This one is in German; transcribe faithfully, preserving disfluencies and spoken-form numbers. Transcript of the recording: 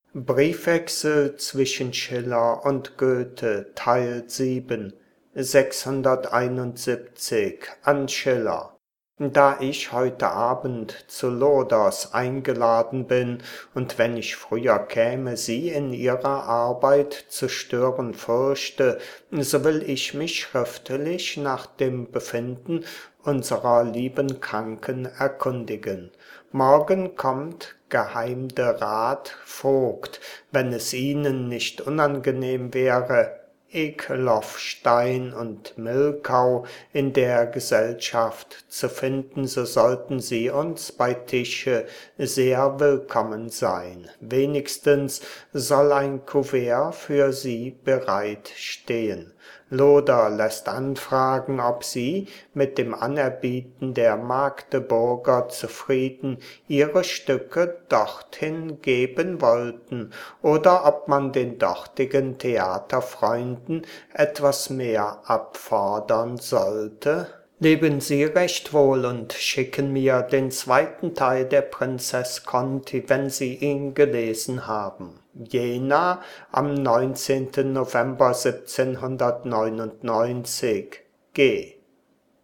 Briefwechsel zwischen Schiller und Goethe, Teil sieben, sechshunderteinundsiebzig an Schiller. Da ich heute Abend zu Loders eingeladen bin, und wenn ich früher käme, Sie in Ihrer Arbeit zu stören fürchte, so will ich mich schriftlich nach dem Befinden unserer lieben Kranken erkundigen. Morgen kommt geheim der Rat Vogt, wenn es Ihnen nicht unangenehm wäre, Ekeloff, Stein und Milkau in der Gesellschaft zu finden, so sollten Sie uns bei Tische sehr willkommen sein. Wenigstens soll ein Kuvert für Sie bereit stehen. Loder lässt anfragen, ob Sie, mit dem Anerbieten der Magdeburger zufrieden, Ihre Stücke dorthin geben wollten, oder ob man den dortigen Theaterfreunden etwas mehr abfordern sollte. Leben Sie recht wohl und schicken mir den zweiten Teil der Prinzeß Conti, wenn Sie ihn gelesen haben. Jena am neunzehnten November siebzehnhundertneunundneunzig. G